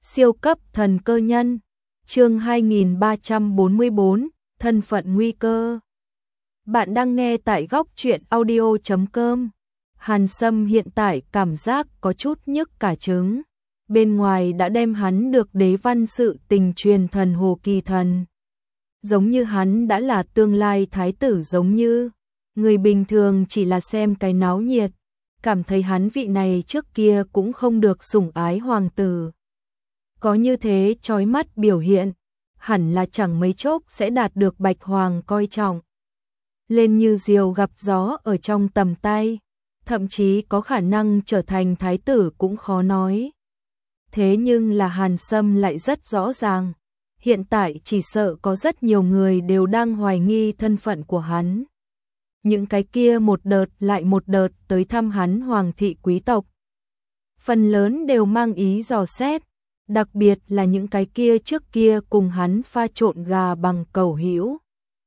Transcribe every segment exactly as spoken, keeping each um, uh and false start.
Siêu cấp thần cơ nhân, chương hai nghìn ba trăm bốn mươi bốn, thân phận nguy cơ. Bạn đang nghe tại góc truyện audio chấm com. Hàn Sâm hiện tại cảm giác có chút nhức cả trứng. Bên ngoài đã đem hắn được đế văn sự tình truyền thần Hồ Kỳ Thần. Giống như hắn đã là tương lai thái tử, giống như người bình thường chỉ là xem cái náo nhiệt. Cảm thấy hắn vị này trước kia cũng không được sủng ái hoàng tử. Có như thế chói mắt biểu hiện, hẳn là chẳng mấy chốc sẽ đạt được Bạch Hoàng coi trọng. Lên như diều gặp gió ở trong tầm tay, thậm chí có khả năng trở thành thái tử cũng khó nói. Thế nhưng là Hàn Sâm lại rất rõ ràng, hiện tại chỉ sợ có rất nhiều người đều đang hoài nghi thân phận của hắn. Những cái kia một đợt lại một đợt tới thăm hắn hoàng thị quý tộc, phần lớn đều mang ý dò xét, đặc biệt là những cái kia trước kia cùng hắn pha trộn gà bằng cẩu hữu.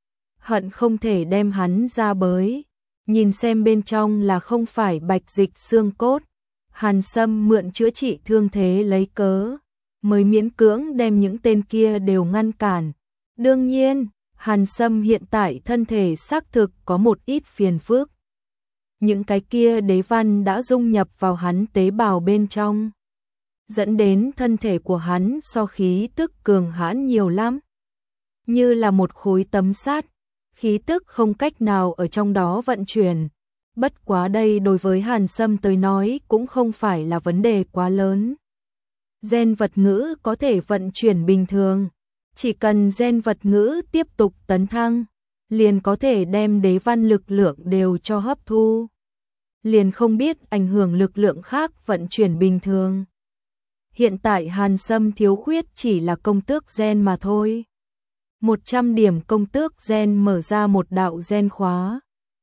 Hận không thể đem hắn ra bới, nhìn xem bên trong là không phải bạch dịch xương cốt. Hàn Sâm mượn chữa trị thương thế lấy cớ, mới miễn cưỡng đem những tên kia đều ngăn cản. Đương nhiên, Hàn Sâm hiện tại thân thể xác thực có một ít phiền phức. Những cái kia đế văn đã dung nhập vào hắn tế bào bên trong, dẫn đến thân thể của hắn so khí tức cường hãn nhiều lắm. Như là một khối tấm sắt, khí tức không cách nào ở trong đó vận chuyển. Bất quá đây đối với Hàn Sâm tới nói cũng không phải là vấn đề quá lớn. Gen vật ngữ có thể vận chuyển bình thường, chỉ cần gen vật ngữ tiếp tục tấn thăng, liền có thể đem đế văn lực lượng đều cho hấp thu. Liền không biết ảnh hưởng lực lượng khác vận chuyển bình thường. Hiện tại Hàn Sâm thiếu khuyết chỉ là công tước gen mà thôi. một trăm điểm công tước gen mở ra một đạo gen khóa.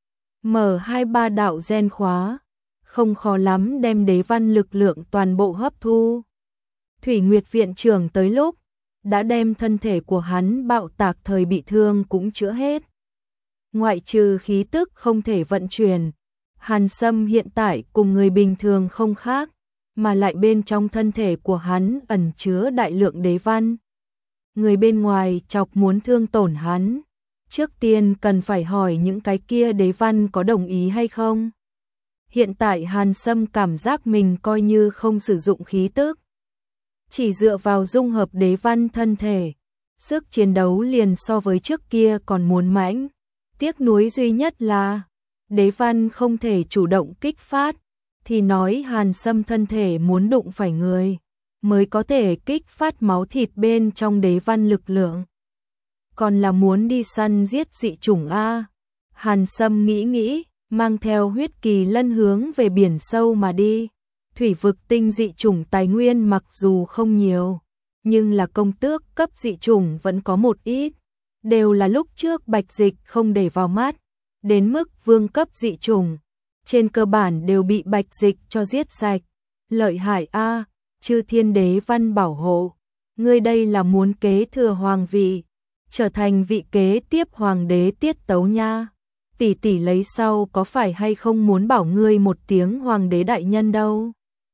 Mở hai ba đạo gen khóa, không khó lắm đem đế văn lực lượng toàn bộ hấp thu. Thủy Nguyệt viện trưởng tới lúc, đã đem thân thể của hắn bạo tạc thời bị thương cũng chữa hết. Ngoại trừ khí tức không thể vận chuyển, Hàn Sâm hiện tại cùng người bình thường không khác, mà lại bên trong thân thể của hắn ẩn chứa đại lượng đế văn. Người bên ngoài chọc muốn thương tổn hắn, trước tiên cần phải hỏi những cái kia đế văn có đồng ý hay không. Hiện tại Hàn Sâm cảm giác mình coi như không sử dụng khí tức, chỉ dựa vào dung hợp đế văn thân thể, sức chiến đấu liền so với trước kia còn muốn mãnh. Tiếc nuối duy nhất là đế văn không thể chủ động kích phát, thì nói Hàn Sâm thân thể muốn đụng phải người mới có thể kích phát máu thịt bên trong đế văn lực lượng. Còn là muốn đi săn giết dị chủng a. Hàn Sâm nghĩ nghĩ, mang theo huyết kỳ lân hướng về biển sâu mà đi. Thủy vực tinh dị chủng tài nguyên mặc dù không nhiều, nhưng là công tước cấp dị chủng vẫn có một ít, đều là lúc trước bạch dịch không để vào mắt, đến mức vương cấp dị chủng, trên cơ bản đều bị bạch dịch cho giết sạch. Lợi hại a, chư thiên đế văn bảo hộ, ngươi đây là muốn kế thừa hoàng vị, trở thành vị kế tiếp hoàng đế tiết tấu nha. Tỷ tỷ lấy sau có phải hay không muốn bảo ngươi một tiếng hoàng đế đại nhân đâu.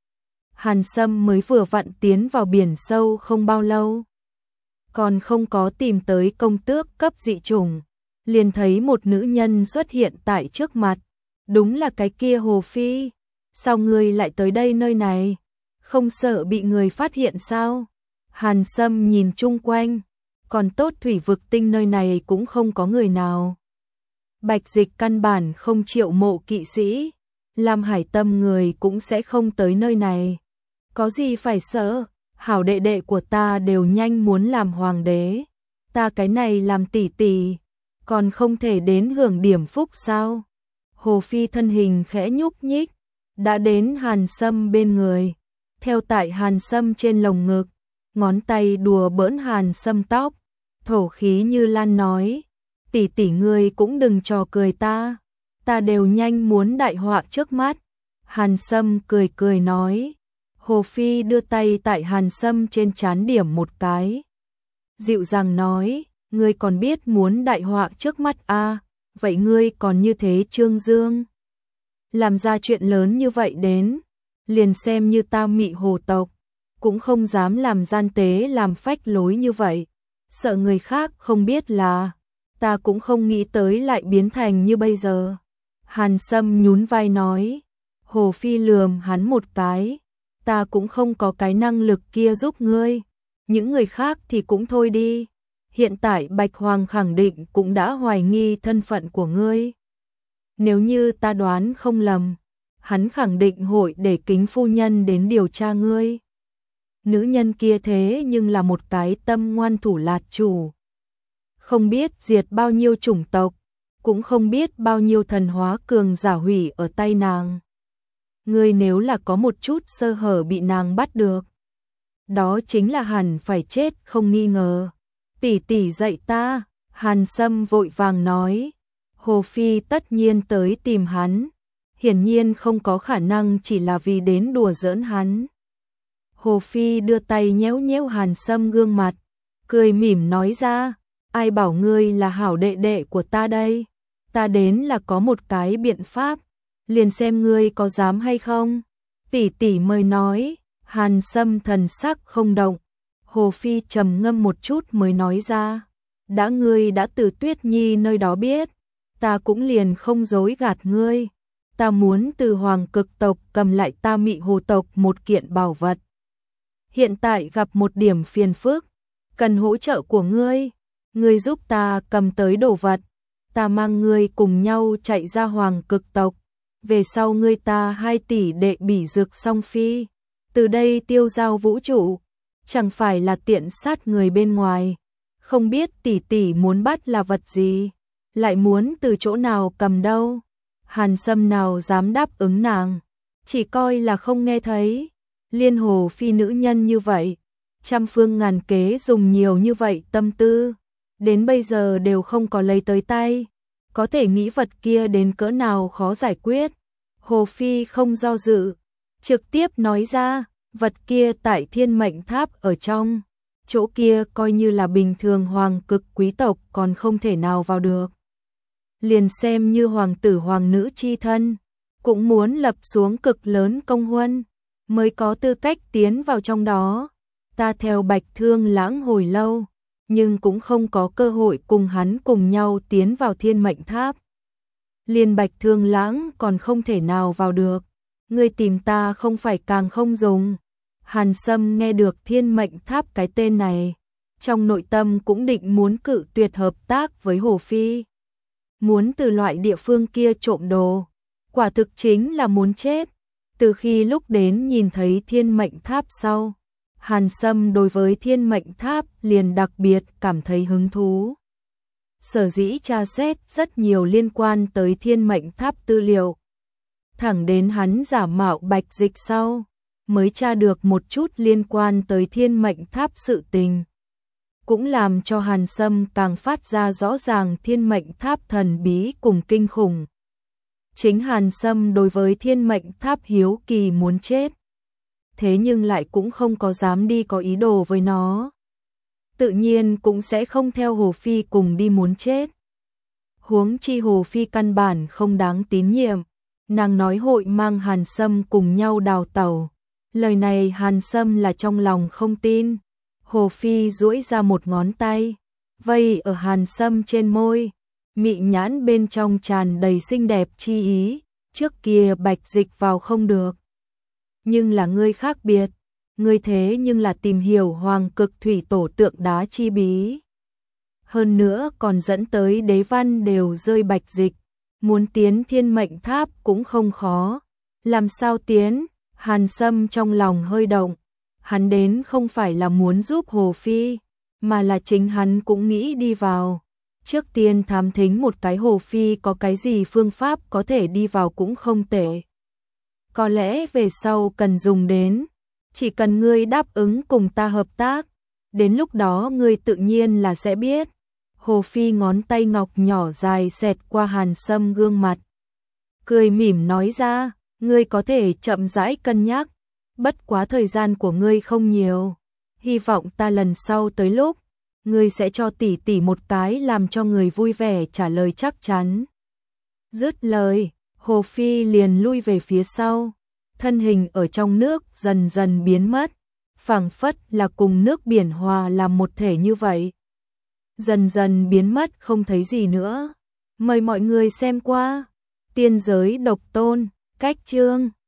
Hàn Sâm mới vừa vặn tiến vào biển sâu không bao lâu, còn không có tìm tới công tước cấp dị chủng, liền thấy một nữ nhân xuất hiện tại trước mặt. Đúng là cái kia Hồ Phi. Sao ngươi lại tới đây nơi này? Không sợ bị người phát hiện sao? Hàn Sâm nhìn chung quanh, còn tốt thủy vực tinh nơi này cũng không có người nào. Bạch dịch căn bản không triệu mộ kỵ sĩ, làm hải tâm người cũng sẽ không tới nơi này. Có gì phải sợ, hảo đệ đệ của ta đều nhanh muốn làm hoàng đế, ta cái này làm tỷ tỷ, còn không thể đến hưởng điểm phúc sao? Hồ Phi thân hình khẽ nhúc nhích, đã đến Hàn Sâm bên người, theo tại Hàn Sâm trên lồng ngực, ngón tay đùa bỡn Hàn Sâm tóc, thổ khí như lan nói, tỷ tỷ ngươi cũng đừng trò cười ta, ta đều nhanh muốn đại họa trước mắt. Hàn Sâm cười cười nói. Hồ Phi đưa tay tại Hàn Sâm trên trán điểm một cái, dịu dàng nói, ngươi còn biết muốn đại họa trước mắt a, à, vậy ngươi còn như thế trương dương, làm ra chuyện lớn như vậy đến, liền xem như ta mị hồ tộc, cũng không dám làm gian tế làm phách lối như vậy, sợ người khác không biết là, ta cũng không nghĩ tới lại biến thành như bây giờ. Hàn Sâm nhún vai nói, Hồ Phi lườm hắn một cái, ta cũng không có cái năng lực kia giúp ngươi, những người khác thì cũng thôi đi, hiện tại Bạch Hoàng khẳng định cũng đã hoài nghi thân phận của ngươi. Nếu như ta đoán không lầm, hắn khẳng định hội để Kính phu nhân đến điều tra ngươi. Nữ nhân kia thế nhưng là một cái tâm ngoan thủ lạt chủ. Không biết diệt bao nhiêu chủng tộc, cũng không biết bao nhiêu thần hóa cường giả hủy ở tay nàng. Ngươi nếu là có một chút sơ hở bị nàng bắt được, đó chính là hẳn phải chết không nghi ngờ. Tỷ tỷ dạy ta, Hàn Sâm vội vàng nói. Hồ Phi tất nhiên tới tìm hắn, hiển nhiên không có khả năng chỉ là vì đến đùa giỡn hắn. Hồ Phi đưa tay nhéo nhéo Hàn Sâm gương mặt, cười mỉm nói ra, ai bảo ngươi là hảo đệ đệ của ta đây, ta đến là có một cái biện pháp, liền xem ngươi có dám hay không. Tỷ tỷ mới nói. Hàn Sâm thần sắc không động, Hồ Phi trầm ngâm một chút mới nói ra, đã ngươi đã từ Tuyết Nhi nơi đó biết, ta cũng liền không dối gạt ngươi, ta muốn từ Hoàng Cực tộc cầm lại ta Mị Hồ tộc một kiện bảo vật. Hiện tại gặp một điểm phiền phức, cần hỗ trợ của ngươi, ngươi giúp ta cầm tới đồ vật, ta mang ngươi cùng nhau chạy ra Hoàng Cực tộc, về sau ngươi ta hai tỷ đệ bỉ dược song phi, từ đây tiêu giao vũ trụ, chẳng phải là tiện sát người bên ngoài, không biết tỷ tỷ muốn bắt là vật gì, lại muốn từ chỗ nào cầm đâu. Hàn Sâm nào dám đáp ứng nàng, chỉ coi là không nghe thấy. Liên Hồ Phi nữ nhân như vậy, trăm phương ngàn kế dùng nhiều như vậy tâm tư, đến bây giờ đều không có lấy tới tay, có thể nghĩ vật kia đến cỡ nào khó giải quyết. Hồ Phi không do dự, trực tiếp nói ra, vật kia tại Thiên Mệnh Tháp ở trong, chỗ kia coi như là bình thường Hoàng Cực quý tộc còn không thể nào vào được. Liền xem như hoàng tử hoàng nữ chi thân, cũng muốn lập xuống cực lớn công huân, mới có tư cách tiến vào trong đó. Ta theo Bạch Thương Lãng hồi lâu, nhưng cũng không có cơ hội cùng hắn cùng nhau tiến vào Thiên Mệnh Tháp. Liên Bạch Thương Lãng còn không thể nào vào được, ngươi tìm ta không phải càng không dùng. Hàn Sâm nghe được Thiên Mệnh Tháp cái tên này, trong nội tâm cũng định muốn cự tuyệt hợp tác với Hồ Phi. Muốn từ loại địa phương kia trộm đồ, quả thực chính là muốn chết. Từ khi lúc đến nhìn thấy Thiên Mệnh Tháp sau, Hàn Sâm đối với Thiên Mệnh Tháp liền đặc biệt cảm thấy hứng thú. Sở dĩ tra xét rất nhiều liên quan tới Thiên Mệnh Tháp tư liệu. Thẳng đến hắn giả mạo Bạch Dịch sau, mới tra được một chút liên quan tới Thiên Mệnh Tháp sự tình. Cũng làm cho Hàn Sâm càng phát ra rõ ràng Thiên Mệnh Tháp thần bí cùng kinh khủng. Chính Hàn Sâm đối với Thiên Mệnh Tháp hiếu kỳ muốn chết, thế nhưng lại cũng không có dám đi có ý đồ với nó. Tự nhiên cũng sẽ không theo Hồ Phi cùng đi muốn chết. Huống chi Hồ Phi căn bản không đáng tín nhiệm, nàng nói hội mang Hàn Sâm cùng nhau đào tẩu. Lời này Hàn Sâm là trong lòng không tin. Hồ Phi duỗi ra một ngón tay, vây ở Hàn Sâm trên môi, mị nhãn bên trong tràn đầy xinh đẹp chi ý, trước kia Bạch Dịch vào không được. Nhưng là ngươi khác biệt, ngươi thế nhưng là tìm hiểu Hoàng Cực thủy tổ tượng đá chi bí. Hơn nữa còn dẫn tới đế văn đều rơi Bạch Dịch, muốn tiến Thiên Mệnh Tháp cũng không khó. Làm sao tiến? Hàn Sâm trong lòng hơi động. Hắn đến không phải là muốn giúp Hồ Phi, mà là chính hắn cũng nghĩ đi vào. Trước tiên thám thính một cái Hồ Phi có cái gì phương pháp có thể đi vào cũng không tệ. Có lẽ về sau cần dùng đến, chỉ cần ngươi đáp ứng cùng ta hợp tác, đến lúc đó ngươi tự nhiên là sẽ biết. Hồ Phi ngón tay ngọc nhỏ dài xẹt qua Hàn Sâm gương mặt, cười mỉm nói ra, ngươi có thể chậm rãi cân nhắc. Bất quá thời gian của ngươi không nhiều, hy vọng ta lần sau tới lúc, ngươi sẽ cho tỷ tỷ một cái làm cho người vui vẻ trả lời chắc chắn. Dứt lời, Hồ Phi liền lui về phía sau, thân hình ở trong nước dần dần biến mất. phảng phất là cùng nước biển hòa làm một thể như vậy. Dần dần biến mất không thấy gì nữa. Mời mọi người xem qua. Tiên giới độc tôn, cách chương